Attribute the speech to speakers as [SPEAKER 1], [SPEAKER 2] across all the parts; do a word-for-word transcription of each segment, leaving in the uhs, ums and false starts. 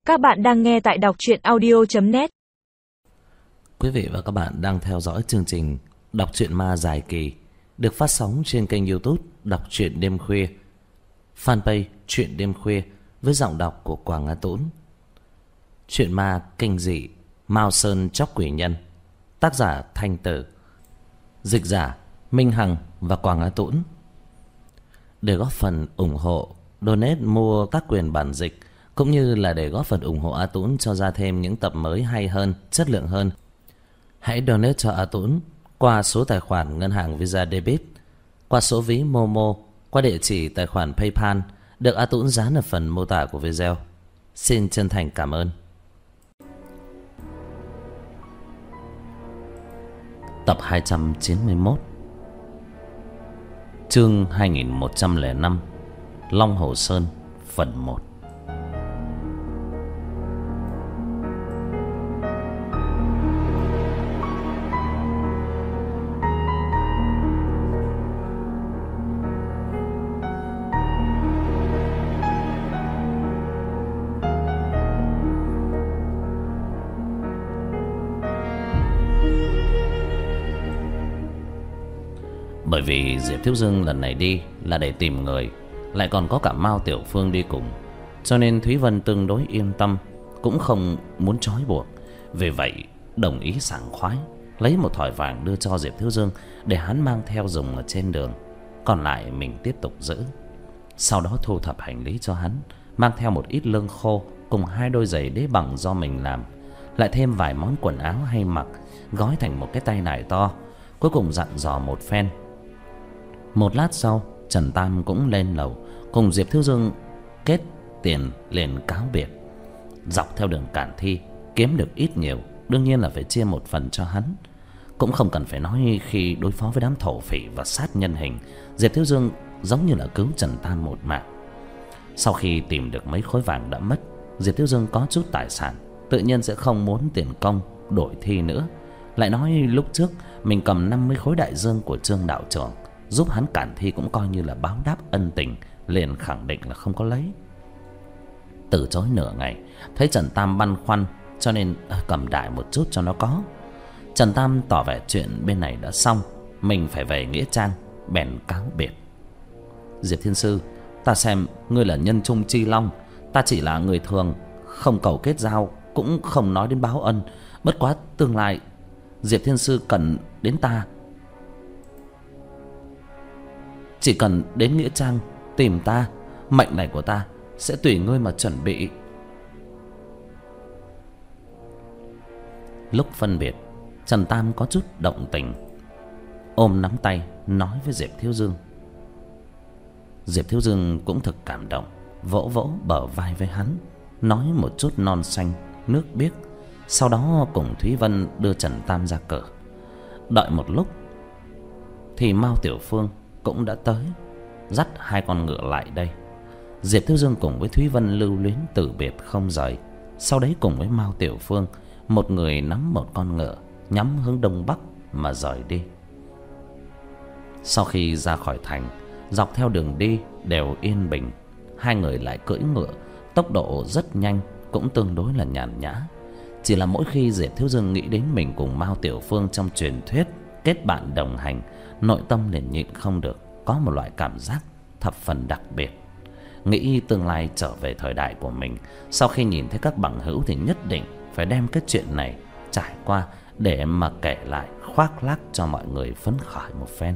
[SPEAKER 1] Các bạn đang nghe tại đọc truyện audio chấm net.
[SPEAKER 2] Quý vị và các bạn đang theo dõi chương trình Đọc truyện ma dài kỳ được phát sóng trên kênh YouTube Đọc truyện đêm khuya, fanpage Truyện đêm khuya với giọng đọc của Quảng Á Tũng. Truyện ma kinh dị Mao Sơn Chóc Quỷ Nhân, tác giả Thanh Tử, dịch giả Minh Hằng và Quảng Á Tũng. Để góp phần ủng hộ, donate mua các quyền bản dịch cũng như là để góp phần ủng hộ A Tũng cho ra thêm những tập mới hay hơn, chất lượng hơn, hãy donate cho A Tũng qua số tài khoản ngân hàng Visa Debit, qua số ví Momo, qua địa chỉ tài khoản PayPal được A Tũng dán ở phần mô tả của video. Xin chân thành cảm ơn. Tập hai trăm chín mươi mốt, chương hai nghìn một trăm lẻ năm, Long Hồ Sơn, phần một. Bởi vì Diệp Thiếu Dương lần này đi là để tìm người, lại còn có cả Mao Tiểu Phương đi cùng, cho nên Thúy Vân tương đối yên tâm, cũng không muốn trói buộc. Vì vậy đồng ý sảng khoái lấy một thỏi vàng đưa cho Diệp Thiếu Dương để hắn mang theo dùng ở trên đường, còn lại mình tiếp tục giữ. Sau đó thu thập hành lý cho hắn, mang theo một ít lương khô cùng hai đôi giày đế bằng do mình làm, lại thêm vài món quần áo hay mặc, gói thành một cái tay nải to. Cuối cùng dặn dò một phen. Một lát sau, Trần Tam cũng lên lầu cùng Diệp Thiếu Dương kết tiền liền cáo biệt. Dọc theo đường Cản Thi kiếm được ít nhiều, đương nhiên là phải chia một phần cho hắn. Cũng không cần phải nói, khi đối phó với đám thổ phỉ và sát nhân hình, Diệp Thiếu Dương giống như là cứu Trần Tam một mạng. Sau khi tìm được mấy khối vàng đã mất, Diệp Thiếu Dương có chút tài sản, tự nhiên sẽ không muốn tiền công đổi thi nữa. Lại nói lúc trước mình cầm năm mươi khối đại dương của Trương đạo trưởng giúp hắn Cản Thi cũng coi như là báo đáp ân tình, liền khẳng định là không có lấy. Từ chối nửa ngày, thấy Trần Tam băn khoăn cho nên cầm đại một chút cho nó có. Trần Tam tỏ vẻ chuyện bên này đã xong, mình phải về nghĩa trang, bèn cáo biệt. Diệp Thiên Sư, ta xem ngươi là nhân trung chi long, ta chỉ là người thường, không cầu kết giao, cũng không nói đến báo ân. Bất quá tương lai Diệp Thiên Sư cần đến ta, chỉ cần đến nghĩa trang tìm ta, mệnh này của ta sẽ tùy ngươi mà chuẩn bị. Lúc phân biệt, Trần Tam có chút động tình, ôm nắm tay nói với Diệp Thiếu Dương. Diệp Thiếu Dương cũng thực cảm động, vỗ vỗ bờ vai với hắn, nói một chút non xanh nước biếc. Sau đó cùng Thúy Vân đưa Trần Tam ra cửa. Đợi một lúc thì Mao Tiểu Phương cũng đã tới, dắt hai con ngựa lại đây. Diệp Thiếu Dương cùng với Thúy Vân lưu luyến từ biệt không rời. Sau đấy cùng với Mao Tiểu Phương, một người nắm một con ngựa nhắm hướng đông bắc mà rời đi. Sau khi ra khỏi thành, dọc theo đường đi đều yên bình. Hai người lại cưỡi ngựa, tốc độ rất nhanh, cũng tương đối là nhàn nhã. Chỉ là mỗi khi Diệp Thiếu Dương nghĩ đến mình cùng Mao Tiểu Phương trong truyền thuyết kết bạn đồng hành, nội tâm liền nhịn không được, có một loại cảm giác thập phần đặc biệt. Nghĩ tương lai trở về thời đại của mình, sau khi nhìn thấy các bằng hữu thì nhất định phải đem cái chuyện này trải qua để mà kể lại, khoác lác cho mọi người phấn khởi một phen.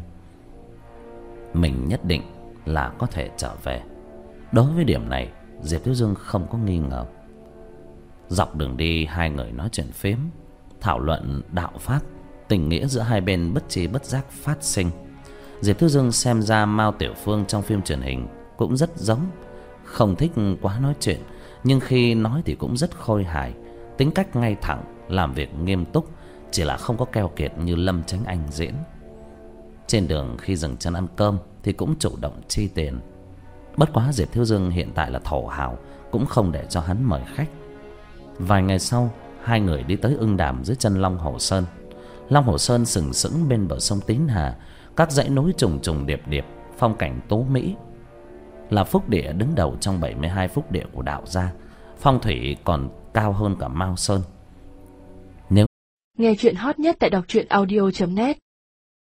[SPEAKER 2] Mình nhất định là có thể trở về. Đối với điểm này, Diệp Thiếu Dương không có nghi ngờ. Dọc đường đi, hai người nói chuyện phếm, thảo luận đạo pháp, tình nghĩa giữa hai bên bất tri bất giác phát sinh. Diệp Thiếu Dương xem ra Mao Tiểu Phương trong phim truyền hình cũng rất giống, không thích quá nói chuyện, nhưng khi nói thì cũng rất khôi hài, tính cách ngay thẳng, làm việc nghiêm túc, chỉ là không có keo kiệt như Lâm Chánh Anh diễn. Trên đường khi dừng chân ăn cơm thì cũng chủ động chi tiền. Bất quá Diệp Thiếu Dương hiện tại là thổ hào, cũng không để cho hắn mời khách. Vài ngày sau, hai người đi tới Ưng Đàm dưới chân Long Hồ Sơn. Long Hồ Sơn sừng sững bên bờ sông Tín Hà, các dãy núi trùng trùng điệp điệp, phong cảnh tố mỹ, là phúc địa đứng đầu trong bảy mươi hai phúc địa của đạo gia. phong thủy còn cao hơn cả Mao Sơn. Nếu
[SPEAKER 3] nghe chuyện hot nhất tại đọc truyện audio chấm net